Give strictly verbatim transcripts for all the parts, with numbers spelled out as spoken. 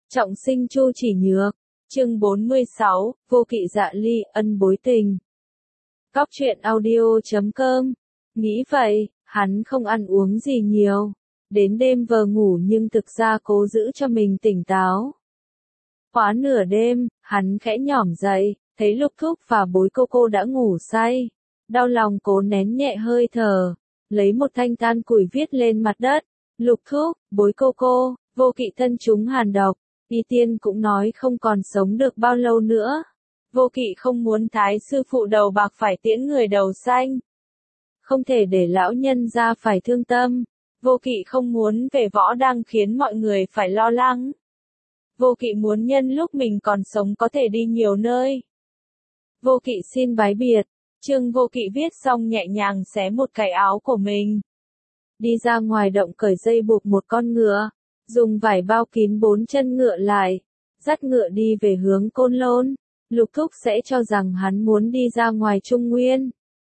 Trọng sinh Chu Chỉ Nhược, chương bốn mươi sáu, vô kỵ dạ ly, ân bối tình. Góc truyện audio chấm com. Nghĩ vậy, hắn không ăn uống gì nhiều. Đến đêm vờ ngủ nhưng thực ra cố giữ cho mình tỉnh táo. Quá nửa đêm, hắn khẽ nhỏm dậy, thấy Lục Thúc và Bối Cô Cô đã ngủ say. Đau lòng cố nén nhẹ hơi thở, lấy một thanh than củi viết lên mặt đất. Lục Thúc, Bối Cô Cô, vô kỵ thân chúng hàn độc. Y tiên cũng nói không còn sống được bao lâu nữa. Vô kỵ không muốn thái sư phụ đầu bạc phải tiễn người đầu xanh. Không thể để lão nhân ra phải thương tâm. Vô kỵ không muốn về võ đang khiến mọi người phải lo lắng. Vô kỵ muốn nhân lúc mình còn sống có thể đi nhiều nơi. Vô kỵ xin bái biệt. Trương Vô Kỵ viết xong nhẹ nhàng xé một cái áo của mình. Đi ra ngoài động cởi dây buộc một con ngựa. Dùng vải bao kín bốn chân ngựa lại, dắt ngựa đi về hướng Côn Lôn. Lục Thúc sẽ cho rằng hắn muốn đi ra ngoài Trung Nguyên.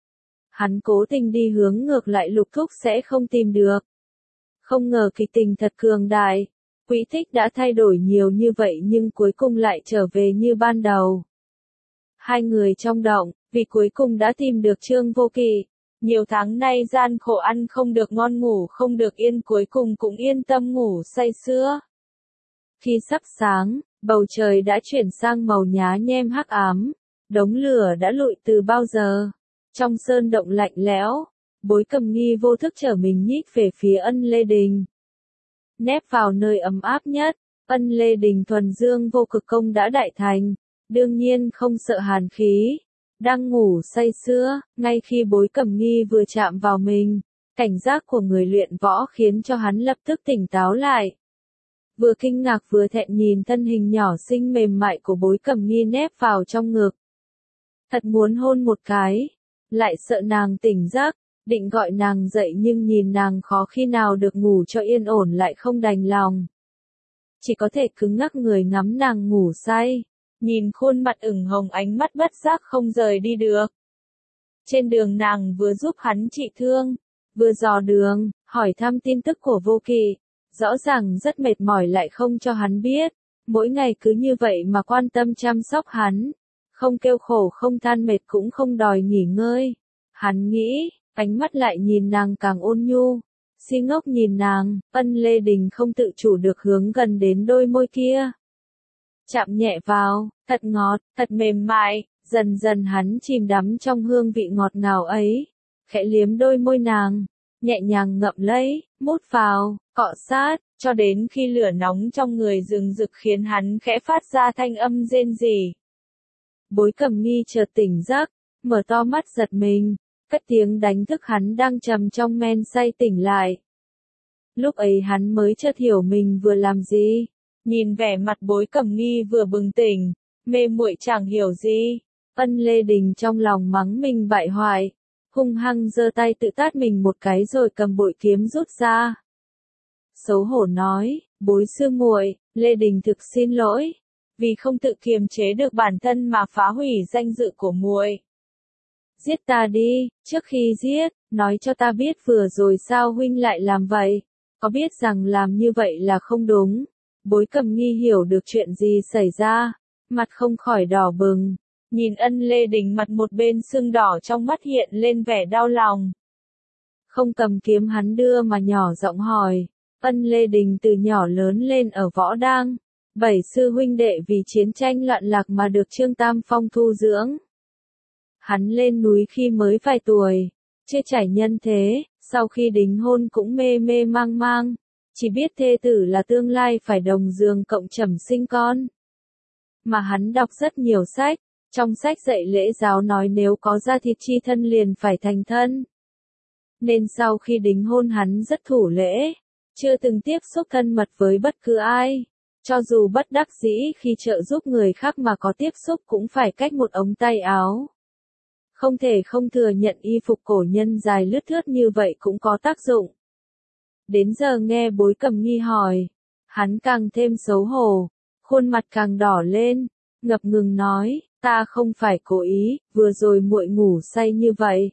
Hắn cố tình đi hướng ngược lại Lục Thúc sẽ không tìm được. Không ngờ kịch tình thật cường đại. Quỹ tích đã thay đổi nhiều như vậy nhưng cuối cùng lại trở về như ban đầu. Hai người trong động, vì cuối cùng đã tìm được Trương Vô Kỵ. Nhiều tháng nay gian khổ ăn không được ngon ngủ không được yên cuối cùng cũng yên tâm ngủ say sưa. Khi sắp sáng, bầu trời đã chuyển sang màu nhá nhem hắc ám, đống lửa đã lụi từ bao giờ. Trong sơn động lạnh lẽo, Bối Cầm Nghi vô thức trở mình nhích về phía Ân Lê Đình. Nép vào nơi ấm áp nhất, Ân Lê Đình thuần dương vô cực công đã đại thành, đương nhiên không sợ hàn khí. Đang ngủ say sưa, ngay khi Bối Cầm Nghi vừa chạm vào mình, cảnh giác của người luyện võ khiến cho hắn lập tức tỉnh táo lại. Vừa kinh ngạc vừa thẹn nhìn thân hình nhỏ xinh mềm mại của Bối Cầm Nghi nép vào trong ngực. Thật muốn hôn một cái, lại sợ nàng tỉnh giấc, định gọi nàng dậy nhưng nhìn nàng khó khi nào được ngủ cho yên ổn lại không đành lòng. Chỉ có thể cứng ngắc người ngắm nàng ngủ say. Nhìn khuôn mặt ửng hồng ánh mắt bất giác không rời đi được. Trên đường nàng vừa giúp hắn trị thương, vừa dò đường, hỏi thăm tin tức của Vô Kỵ. Rõ ràng rất mệt mỏi lại không cho hắn biết. Mỗi ngày cứ như vậy mà quan tâm chăm sóc hắn. Không kêu khổ không than mệt cũng không đòi nghỉ ngơi. Hắn nghĩ, ánh mắt lại nhìn nàng càng ôn nhu. Si ngốc nhìn nàng, Ân Lê Đình không tự chủ được hướng gần đến đôi môi kia. Chạm nhẹ vào, thật ngọt, thật mềm mại, dần dần hắn chìm đắm trong hương vị ngọt ngào ấy. Khẽ liếm đôi môi nàng, nhẹ nhàng ngậm lấy, mút vào, cọ sát, cho đến khi lửa nóng trong người rừng rực khiến hắn khẽ phát ra thanh âm rên rỉ. Bối Cầm Nghi chợt tỉnh giấc, mở to mắt giật mình, cất tiếng đánh thức hắn đang trầm trong men say tỉnh lại. Lúc ấy hắn mới chợt hiểu mình vừa làm gì. Nhìn vẻ mặt Bối Cầm Nghi vừa bừng tỉnh, mê muội chẳng hiểu gì. Ân Lê Đình trong lòng mắng mình bại hoại, hung hăng giơ tay tự tát mình một cái rồi cầm bội kiếm rút ra. Xấu hổ nói, Bối sư muội, Lê Đình thực xin lỗi, vì không tự kiềm chế được bản thân mà phá hủy danh dự của muội. Giết ta đi, trước khi giết, nói cho ta biết vừa rồi sao huynh lại làm vậy, có biết rằng làm như vậy là không đúng. Bối Cầm Nghi hiểu được chuyện gì xảy ra, mặt không khỏi đỏ bừng, nhìn Ân Lê Đình mặt một bên sưng đỏ trong mắt hiện lên vẻ đau lòng. Không cầm kiếm hắn đưa mà nhỏ giọng hỏi, Ân Lê Đình từ nhỏ lớn lên ở võ đang, bảy sư huynh đệ vì chiến tranh loạn lạc mà được Trương Tam Phong thu dưỡng. Hắn lên núi khi mới vài tuổi, chưa trải nhân thế, sau khi đính hôn cũng mê mê mang mang. Chỉ biết thê tử là tương lai phải đồng giường cộng trầm sinh con. Mà hắn đọc rất nhiều sách, trong sách dạy lễ giáo nói nếu có da thịt chi thân liền phải thành thân. Nên sau khi đính hôn hắn rất thủ lễ, chưa từng tiếp xúc thân mật với bất cứ ai. Cho dù bất đắc dĩ khi trợ giúp người khác mà có tiếp xúc cũng phải cách một ống tay áo. Không thể không thừa nhận y phục cổ nhân dài lướt thướt như vậy cũng có tác dụng. Đến giờ nghe Bối Cầm Nghi hỏi, hắn càng thêm xấu hổ, khuôn mặt càng đỏ lên, ngập ngừng nói, ta không phải cố ý, vừa rồi muội ngủ say như vậy.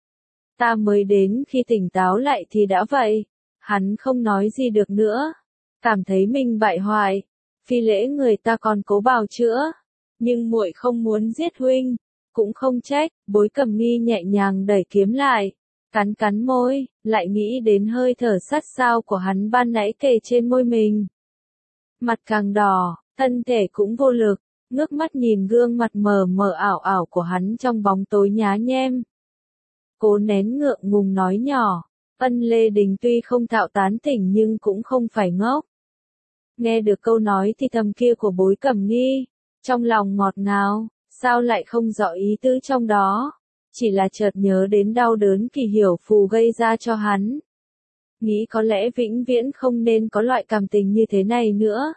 Ta mới đến khi tỉnh táo lại thì đã vậy. Hắn không nói gì được nữa, cảm thấy mình bại hoại, phi lễ người ta còn cố bào chữa, nhưng muội không muốn giết huynh, cũng không trách. Bối Cẩm Nghi nhẹ nhàng đẩy kiếm lại, cắn cắn môi, lại nghĩ đến hơi thở sát sao của hắn ban nãy kề trên môi mình. Mặt càng đỏ, thân thể cũng vô lực, ngước mắt nhìn gương mặt mờ mờ ảo ảo của hắn trong bóng tối nhá nhem. Cố nén ngượng ngùng nói nhỏ, Ân Lê Đình tuy không thạo tán tỉnh nhưng cũng không phải ngốc. Nghe được câu nói thì thầm kia của Bối Cẩm Nghi, trong lòng ngọt ngào, sao lại không rõ ý tứ trong đó, chỉ là chợt nhớ đến đau đớn kỳ hiểu phù gây ra cho hắn. Nghĩ có lẽ vĩnh viễn không nên có loại cảm tình như thế này nữa.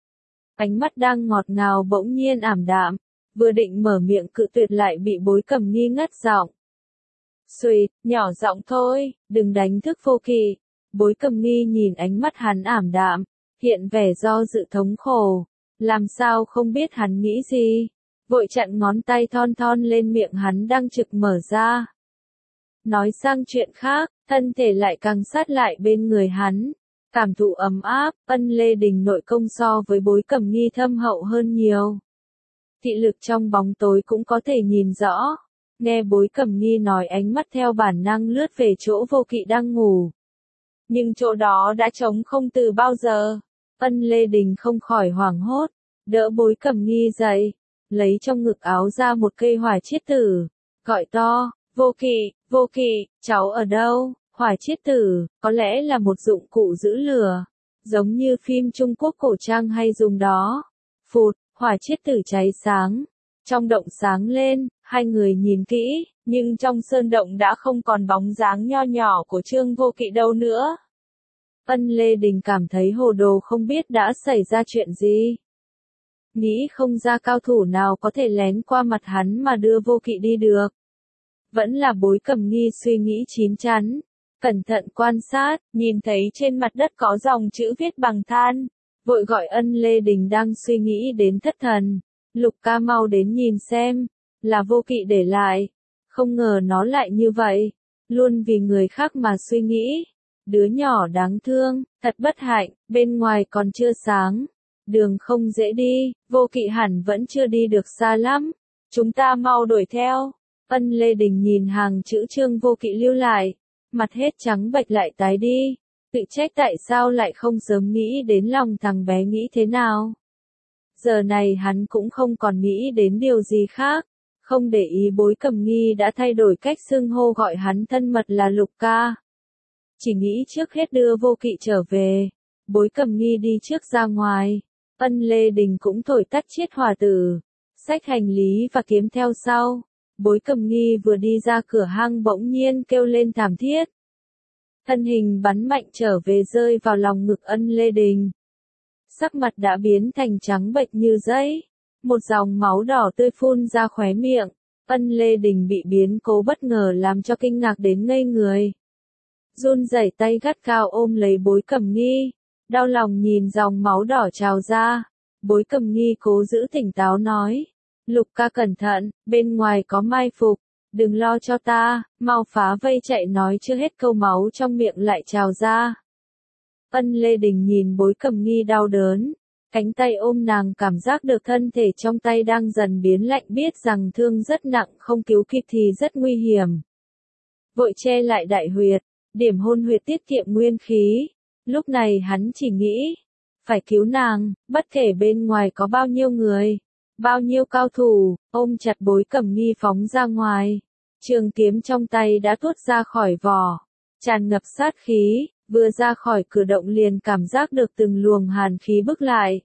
Ánh mắt đang ngọt ngào bỗng nhiên ảm đạm, vừa định mở miệng cự tuyệt lại bị Bối Cẩm Nghi ngắt giọng. Xuỵt, nhỏ giọng thôi, đừng đánh thức Vô Kỵ. Bối Cẩm Nghi nhìn ánh mắt hắn ảm đạm, hiện vẻ do dự thống khổ, làm sao không biết hắn nghĩ gì, vội chặn ngón tay thon thon lên miệng hắn đang trực mở ra. Nói sang chuyện khác, thân thể lại càng sát lại bên người hắn, cảm thụ ấm áp. Ân Lê Đình nội công so với Bối Cẩm Nghi thâm hậu hơn nhiều. Thị lực trong bóng tối cũng có thể nhìn rõ. Nghe Bối Cẩm Nghi nói ánh mắt theo bản năng lướt về chỗ Vô Kỵ đang ngủ. Nhưng chỗ đó đã trống không từ bao giờ. Ân Lê Đình không khỏi hoảng hốt, đỡ Bối Cẩm Nghi dậy, lấy trong ngực áo ra một cây hỏa chiết tử, gọi to, Vô Kỵ, Vô Kỵ, cháu ở đâu? Hỏa chiết tử, có lẽ là một dụng cụ giữ lửa, giống như phim Trung Quốc cổ trang hay dùng đó. Phụt, hỏa chiết tử cháy sáng, trong động sáng lên, hai người nhìn kỹ, nhưng trong sơn động đã không còn bóng dáng nho nhỏ của Trương Vô Kỵ đâu nữa. Ân Lê Đình cảm thấy hồ đồ không biết đã xảy ra chuyện gì. Nghĩ không ra cao thủ nào có thể lén qua mặt hắn mà đưa Vô Kỵ đi được. Vẫn là Bối Cẩm Nghi suy nghĩ chín chắn, cẩn thận quan sát, nhìn thấy trên mặt đất có dòng chữ viết bằng than, vội gọi Ân Lê Đình đang suy nghĩ đến thất thần. Lục ca mau đến nhìn xem, là Vô Kỵ để lại, không ngờ nó lại như vậy, luôn vì người khác mà suy nghĩ. Đứa nhỏ đáng thương, thật bất hạnh, bên ngoài còn chưa sáng, đường không dễ đi, Vô Kỵ hẳn vẫn chưa đi được xa lắm, chúng ta mau đuổi theo. Ân Lê Đình nhìn hàng chữ Trương Vô Kỵ lưu lại, mặt hết trắng bệch lại tái đi, tự trách tại sao lại không sớm nghĩ đến lòng thằng bé nghĩ thế nào. Giờ này hắn cũng không còn nghĩ đến điều gì khác, không để ý Bối Cẩm Nghi đã thay đổi cách xưng hô gọi hắn thân mật là Lục ca. Chỉ nghĩ trước hết đưa Vô Kỵ trở về, Bối Cẩm Nghi đi trước ra ngoài, Ân Lê Đình cũng thổi tắt chiết hỏa tử, xách hành lý và kiếm theo sau. Bối Cẩm Nghi vừa đi ra cửa hang bỗng nhiên kêu lên thảm thiết. Thân hình bắn mạnh trở về rơi vào lòng ngực Ân Lê Đình. Sắc mặt đã biến thành trắng bệch như giấy, một dòng máu đỏ tươi phun ra khóe miệng. Ân Lê Đình bị biến cố bất ngờ làm cho kinh ngạc đến ngây người. Run rẩy tay gắt gao ôm lấy Bối Cẩm Nghi, đau lòng nhìn dòng máu đỏ trào ra. Bối Cẩm Nghi cố giữ tỉnh táo nói, Lục ca cẩn thận, bên ngoài có mai phục, đừng lo cho ta, mau phá vây chạy. Nói chưa hết câu máu trong miệng lại trào ra. Ân Lê Đình nhìn Bối Cẩm Nghi đau đớn, cánh tay ôm nàng cảm giác được thân thể trong tay đang dần biến lạnh, biết rằng thương rất nặng, không cứu kịp thì rất nguy hiểm. Vội che lại đại huyệt, điểm hôn huyệt tiết kiệm nguyên khí, lúc này hắn chỉ nghĩ, phải cứu nàng, bất kể bên ngoài có bao nhiêu người, bao nhiêu cao thủ, ôm chặt Bối Cẩm Nghi phóng ra ngoài. Trường kiếm trong tay đã tuốt ra khỏi vỏ, tràn ngập sát khí, vừa ra khỏi cửa động liền cảm giác được từng luồng hàn khí bức lại.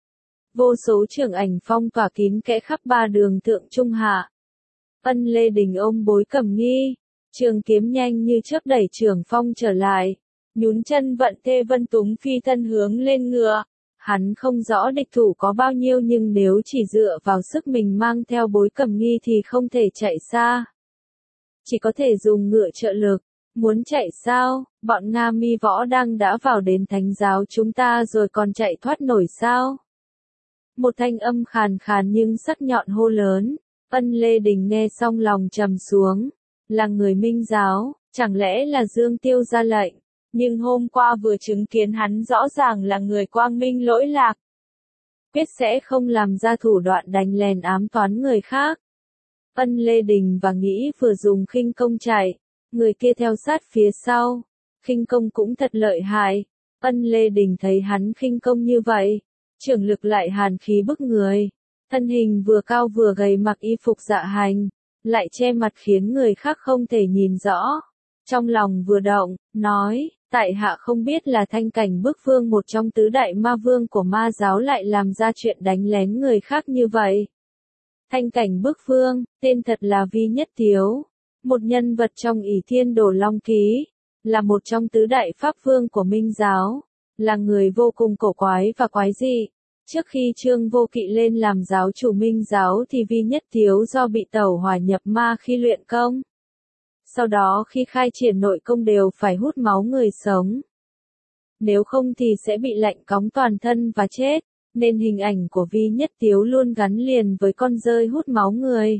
Vô số trường ảnh phong tỏa kín kẽ khắp ba đường thượng trung hạ. Ân Lê Đình ôm Bối Cẩm Nghi, trường kiếm nhanh như chớp đẩy trường phong trở lại, nhún chân vận thê vân túng phi thân hướng lên ngựa. Hắn không rõ địch thủ có bao nhiêu nhưng nếu chỉ dựa vào sức mình mang theo Bối Cẩm Nghi thì không thể chạy xa. Chỉ có thể dùng ngựa trợ lực. Muốn chạy sao, bọn Nga Mi Võ đang đã vào đến thánh giáo chúng ta rồi còn chạy thoát nổi sao? Một thanh âm khàn khàn nhưng sắc nhọn hô lớn. Ân Lê Đình nghe xong lòng trầm xuống. Là người Minh giáo, chẳng lẽ là Dương Tiêu ra lệnh? Nhưng hôm qua vừa chứng kiến hắn rõ ràng là người Quang Minh lỗi lạc. quyết sẽ không làm ra thủ đoạn đánh lén ám toán người khác. Ân Lê Đình và Nghĩ vừa dùng khinh công chạy, người kia theo sát phía sau, khinh công cũng thật lợi hại. Ân Lê Đình thấy hắn khinh công như vậy, trưởng lực lại hàn khí bức người, thân hình vừa cao vừa gầy, mặc y phục dạ hành, lại che mặt khiến người khác không thể nhìn rõ. Trong lòng vừa động, nói, tại hạ không biết là Thanh Cảnh Bức Vương, một trong tứ đại ma vương của ma giáo, lại làm ra chuyện đánh lén người khác như vậy. Thanh Cảnh Bức Vương, tên thật là Vi Nhất Tiếu, một nhân vật trong Ỷ Thiên Đồ Long Ký, là một trong tứ đại pháp vương của Minh giáo, là người vô cùng cổ quái và quái dị. Trước khi Trương Vô Kỵ lên làm giáo chủ Minh giáo thì Vi Nhất Tiếu do bị tẩu hỏa nhập ma khi luyện công. Sau đó khi khai triển nội công đều phải hút máu người sống. Nếu không thì sẽ bị lạnh cóng toàn thân và chết, nên hình ảnh của Vi Nhất Tiếu luôn gắn liền với con dơi hút máu người.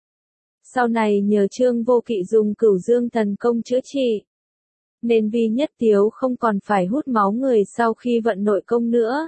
Sau này nhờ Trương Vô Kỵ dùng Cửu Dương thần công chữa trị, nên Vi Nhất Tiếu không còn phải hút máu người sau khi vận nội công nữa.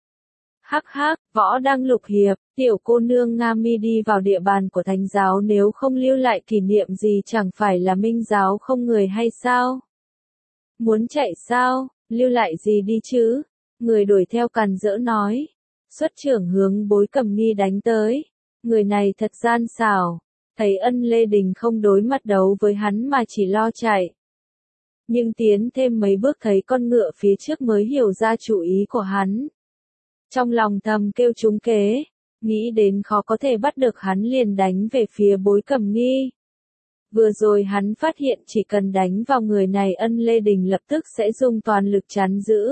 Hắc hắc, Võ Đăng Lục Hiệp, tiểu cô nương Nga Mi đi vào địa bàn của Thánh giáo, nếu không lưu lại kỷ niệm gì chẳng phải là Minh giáo không người hay sao? Muốn chạy sao, lưu lại gì đi chứ? Người đuổi theo càn rỡ nói. Xuất trưởng hướng Bối Cẩm Nghi đánh tới. Người này thật gian xảo. Thấy Ân Lê Đình không đối mặt đấu với hắn mà chỉ lo chạy. Nhưng tiến thêm mấy bước thấy con ngựa phía trước mới hiểu ra chủ ý của hắn. Trong lòng thầm kêu trúng kế, nghĩ đến khó có thể bắt được hắn liền đánh về phía Bối Cẩm Nghi. Vừa rồi hắn phát hiện chỉ cần đánh vào người này Ân Lê Đình lập tức sẽ dùng toàn lực chắn giữ.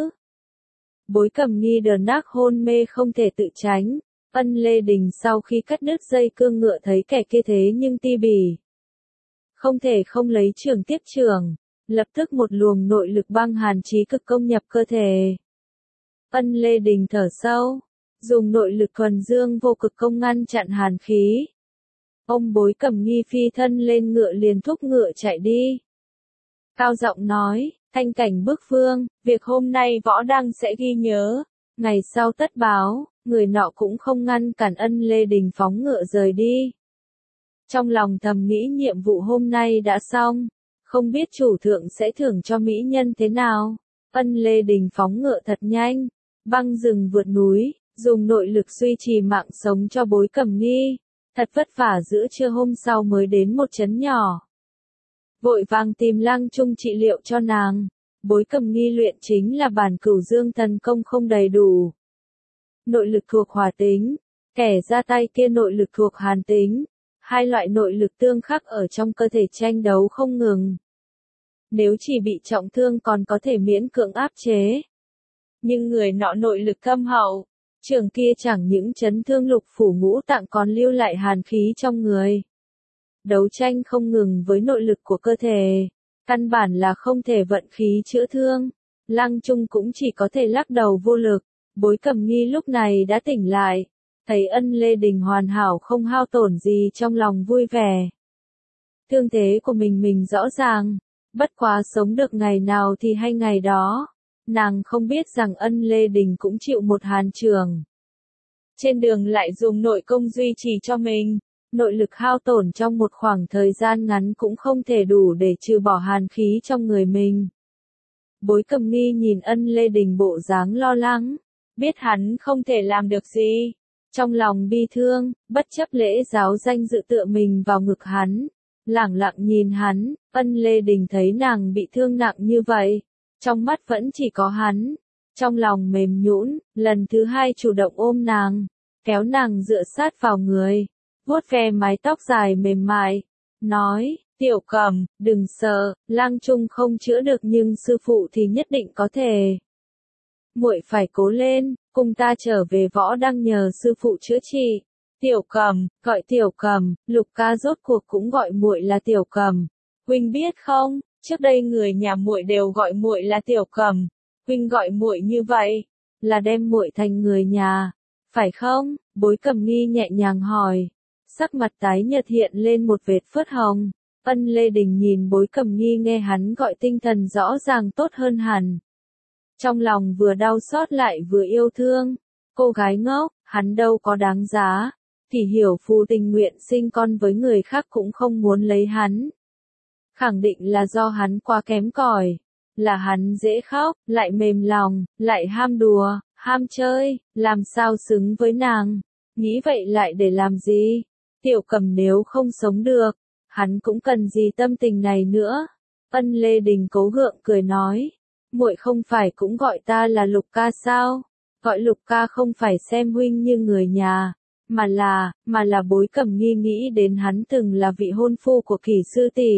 Bối Cẩm Nghi đờ nác hôn mê không thể tự tránh. Ân Lê Đình sau khi cắt đứt dây cương ngựa thấy kẻ kia thế nhưng ti bỉ, không thể không lấy trường tiếp trường, lập tức một luồng nội lực băng hàn chí cực công nhập cơ thể. Ân Lê Đình thở sâu, dùng nội lực thuần dương vô cực công ngăn chặn hàn khí. Ông Bối Cẩm Nghi phi thân lên ngựa liền thúc ngựa chạy đi. Cao giọng nói, Thanh Cảnh Bức Vương, việc hôm nay Võ Đăng sẽ ghi nhớ, ngày sau tất báo. Người nọ cũng không ngăn cản Ân Lê Đình phóng ngựa rời đi. Trong lòng thầm nghĩ nhiệm vụ hôm nay đã xong, không biết chủ thượng sẽ thưởng cho mỹ nhân thế nào. Ân Lê Đình phóng ngựa thật nhanh, băng rừng vượt núi, dùng nội lực duy trì mạng sống cho Bối Cẩm Nghi. Thật vất vả giữa trưa hôm sau mới đến một trấn nhỏ. Vội vàng tìm Lăng Trung trị liệu cho nàng. Bối Cẩm Nghi luyện chính là bản Cửu Dương thần công không đầy đủ. Nội lực thuộc hỏa tính, kẻ ra tay kia nội lực thuộc hàn tính, hai loại nội lực tương khắc ở trong cơ thể tranh đấu không ngừng. Nếu chỉ bị trọng thương còn có thể miễn cưỡng áp chế. Nhưng người nọ nội lực thâm hậu, trường kia chẳng những chấn thương lục phủ ngũ tạng còn lưu lại hàn khí trong người. Đấu tranh không ngừng với nội lực của cơ thể, căn bản là không thể vận khí chữa thương. Lăng Trung cũng chỉ có thể lắc đầu vô lực. Bối Cẩm Nghi lúc này đã tỉnh lại, thấy Ân Lê Đình hoàn hảo không hao tổn gì trong lòng vui vẻ. Thương thế của mình mình rõ ràng, bất quá sống được ngày nào thì hay ngày đó, nàng không biết rằng Ân Lê Đình cũng chịu một hàn trường. Trên đường lại dùng nội công duy trì cho mình, nội lực hao tổn trong một khoảng thời gian ngắn cũng không thể đủ để trừ bỏ hàn khí trong người mình. Bối Cẩm Nghi nhìn Ân Lê Đình bộ dáng lo lắng. Biết hắn không thể làm được gì. Trong lòng bi thương, bất chấp lễ giáo danh dự tựa mình vào ngực hắn. Lẳng lặng nhìn hắn, Ân Lê Đình thấy nàng bị thương nặng như vậy. Trong mắt vẫn chỉ có hắn. Trong lòng mềm nhũn, lần thứ hai chủ động ôm nàng. Kéo nàng dựa sát vào người. Vuốt ve mái tóc dài mềm mại. Nói, Tiểu Cẩm, đừng sợ, Lăng Trung không chữa được nhưng sư phụ thì nhất định có thể. Muội phải cố lên, cùng ta trở về Võ Đăng nhờ sư phụ chữa trị. Tiểu Cẩm, gọi Tiểu Cẩm, Lục ca rốt cuộc cũng gọi muội là Tiểu Cẩm. Huynh biết không, trước đây người nhà muội đều gọi muội là Tiểu Cẩm. Huynh gọi muội như vậy, là đem muội thành người nhà, phải không? Bối Cẩm Nghi nhẹ nhàng hỏi. Sắc mặt tái nhợt hiện lên một vệt phớt hồng. Ân Lê Đình nhìn Bối Cẩm Nghi nghe hắn gọi tinh thần rõ ràng tốt hơn hẳn. Trong lòng vừa đau xót lại vừa yêu thương. Cô gái ngốc, hắn đâu có đáng giá. Kỷ Hiểu Phu tình nguyện sinh con với người khác cũng không muốn lấy hắn. Khẳng định là do hắn quá kém cỏi, là hắn dễ khóc, lại mềm lòng, lại ham đùa, ham chơi, làm sao xứng với nàng. Nghĩ vậy lại để làm gì? Tiểu Cầm nếu không sống được, hắn cũng cần gì tâm tình này nữa. Ân Lê Đình cố gượng cười nói, muội không phải cũng gọi ta là Lục ca sao? Gọi Lục ca không phải xem huynh như người nhà, mà là, mà là Bối Cẩm Nghi nghĩ đến hắn từng là vị hôn phu của Kỷ sư tỷ.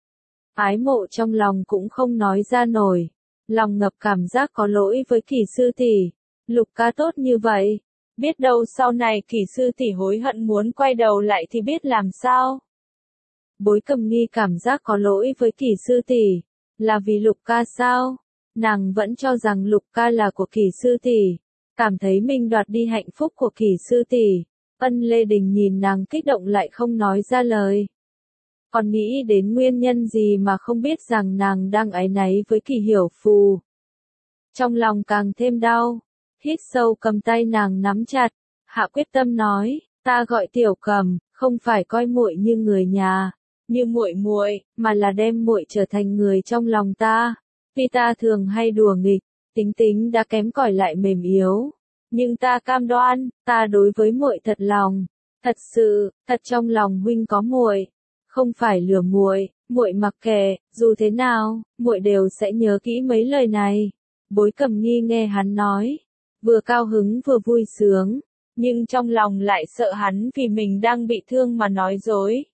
Ái mộ trong lòng cũng không nói ra nổi, lòng ngập cảm giác có lỗi với Kỷ sư tỷ. Lục ca tốt như vậy, biết đâu sau này Kỷ sư tỷ hối hận muốn quay đầu lại thì biết làm sao. Bối Cẩm Nghi cảm giác có lỗi với Kỷ sư tỷ, là vì Lục ca sao? Nàng vẫn cho rằng Lục ca là của Kỷ sư tỷ, cảm thấy mình đoạt đi hạnh phúc của Kỷ sư tỷ. Ân Lê Đình nhìn nàng kích động lại không nói ra lời. Còn nghĩ đến nguyên nhân gì mà không biết rằng nàng đang áy náy với Kỷ Hiểu Phù. Trong lòng càng thêm đau, hít sâu cầm tay nàng nắm chặt, hạ quyết tâm nói, ta gọi Tiểu Cầm, không phải coi muội như người nhà, như muội muội, mà là đem muội trở thành người trong lòng ta. Vì ta thường hay đùa nghịch, tính tính đã kém cỏi lại mềm yếu, nhưng ta cam đoan, ta đối với muội thật lòng, thật sự, thật trong lòng huynh có muội, không phải lừa muội, muội mặc kệ, dù thế nào, muội đều sẽ nhớ kỹ mấy lời này. Bối Cẩm Nghi nghe hắn nói, vừa cao hứng vừa vui sướng, nhưng trong lòng lại sợ hắn vì mình đang bị thương mà nói dối.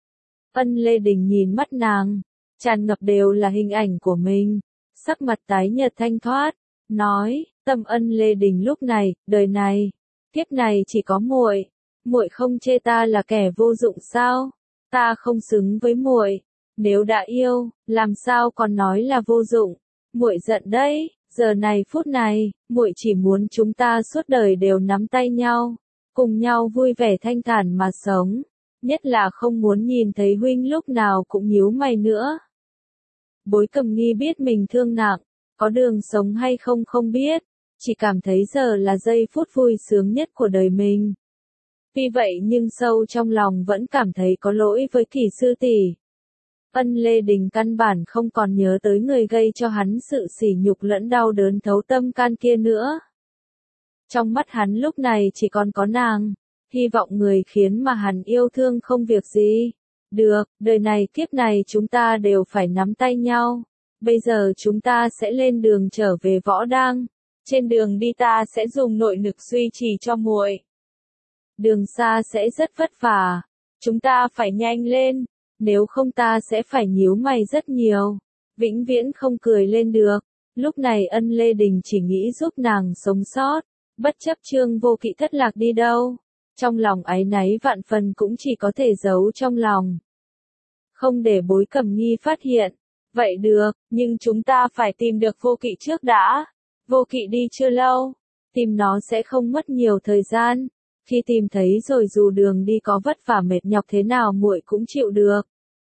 Ân Lê Đình nhìn mắt nàng, tràn ngập đều là hình ảnh của mình, sắc mặt tái nhợt thanh thoát, nói, tâm Ân Lê Đình lúc này, đời này, kiếp này chỉ có muội, muội không chê ta là kẻ vô dụng sao? Ta không xứng với muội, nếu đã yêu, làm sao còn nói là vô dụng? Muội giận đấy, giờ này phút này, muội chỉ muốn chúng ta suốt đời đều nắm tay nhau, cùng nhau vui vẻ thanh thản mà sống, nhất là không muốn nhìn thấy huynh lúc nào cũng nhíu mày nữa. Bối Cẩm Nghi biết mình thương nặng, có đường sống hay không không biết, chỉ cảm thấy giờ là giây phút vui sướng nhất của đời mình. Vì vậy nhưng sâu trong lòng vẫn cảm thấy có lỗi với Kỷ sư tỷ. Ân Lê Đình căn bản không còn nhớ tới người gây cho hắn sự sỉ nhục lẫn đau đớn thấu tâm can kia nữa. Trong mắt hắn lúc này chỉ còn có nàng, hy vọng người khiến mà hắn yêu thương không việc gì. Được, đời này kiếp này chúng ta đều phải nắm tay nhau. Bây giờ chúng ta sẽ lên đường trở về Võ Đang. Trên đường đi ta sẽ dùng nội lực duy trì cho muội. Đường xa sẽ rất vất vả, chúng ta phải nhanh lên, nếu không ta sẽ phải nhíu mày rất nhiều, vĩnh viễn không cười lên được. Lúc này Ân Lê Đình chỉ nghĩ giúp nàng sống sót, bất chấp Trương Vô Kỵ thất lạc đi đâu. Trong lòng áy náy vạn phần cũng chỉ có thể giấu trong lòng, không để Bối Cẩm Nghi phát hiện. Vậy được, nhưng chúng ta phải tìm được Vô Kỵ trước đã. Vô Kỵ đi chưa lâu, tìm nó sẽ không mất nhiều thời gian. Khi tìm thấy rồi dù đường đi có vất vả mệt nhọc thế nào muội cũng chịu được.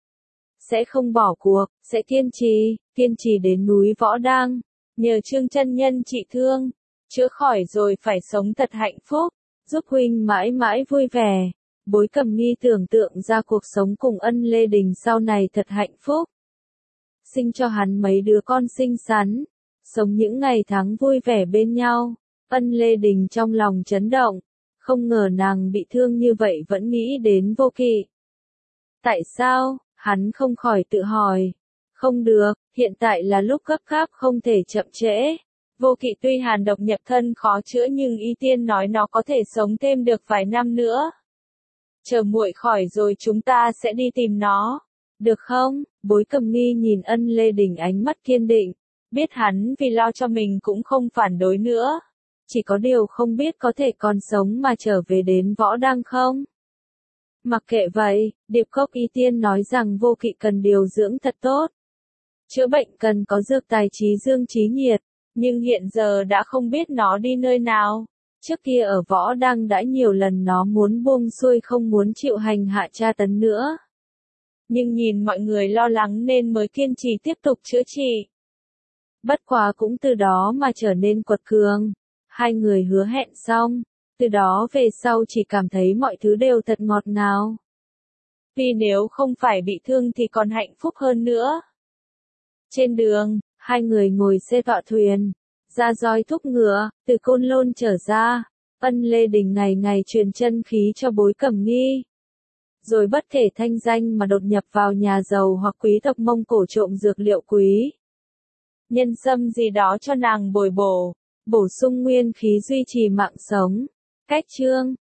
Sẽ không bỏ cuộc, sẽ kiên trì, kiên trì đến núi Võ Đang, nhờ Trương chân nhân trị thương, chữa khỏi rồi phải sống thật hạnh phúc, giúp huynh mãi mãi vui vẻ. Bối Cẩm Nghi tưởng tượng ra cuộc sống cùng Ân Lê Đình sau này thật hạnh phúc. Sinh cho hắn mấy đứa con xinh xắn, sống những ngày tháng vui vẻ bên nhau. Ân Lê Đình trong lòng chấn động. Không ngờ nàng bị thương như vậy vẫn nghĩ đến Vô Kỵ. Tại sao? Hắn không khỏi tự hỏi. Không được, hiện tại là lúc gấp gáp không thể chậm trễ. Vô Kỵ tuy hàn độc nhập thân khó chữa nhưng y tiên nói nó có thể sống thêm được vài năm nữa. Chờ muội khỏi rồi chúng ta sẽ đi tìm nó. Được không? Bối Cẩm Nghi nhìn Ân Lê Đình ánh mắt kiên định. Biết hắn vì lo cho mình cũng không phản đối nữa. Chỉ có điều không biết có thể còn sống mà trở về đến Võ Đang không? Mặc kệ vậy, Điệp Cốc y tiên nói rằng Vô Kỵ cần điều dưỡng thật tốt. Chữa bệnh cần có dược tài trí dương trí nhiệt, nhưng hiện giờ đã không biết nó đi nơi nào. Trước kia ở Võ Đang đã nhiều lần nó muốn buông xuôi không muốn chịu hành hạ tra tấn nữa. Nhưng nhìn mọi người lo lắng nên mới kiên trì tiếp tục chữa trị. Bất quá cũng từ đó mà trở nên quật cường. Hai người hứa hẹn xong, Từ đó về sau chỉ cảm thấy mọi thứ đều thật ngọt ngào. Vì nếu không phải bị thương thì còn hạnh phúc hơn nữa. Trên đường, hai người ngồi xe tọa thuyền, ra roi thúc ngựa, từ Côn Lôn trở ra, Ân Lê Đình ngày ngày truyền chân khí cho Bối Cẩm Nghi. Rồi bất kể thanh danh mà đột nhập vào nhà giàu hoặc quý tộc Mông Cổ trộm dược liệu quý. Nhân sâm gì đó cho nàng bồi bổ, bổ sung nguyên khí duy trì mạng sống. Cách chương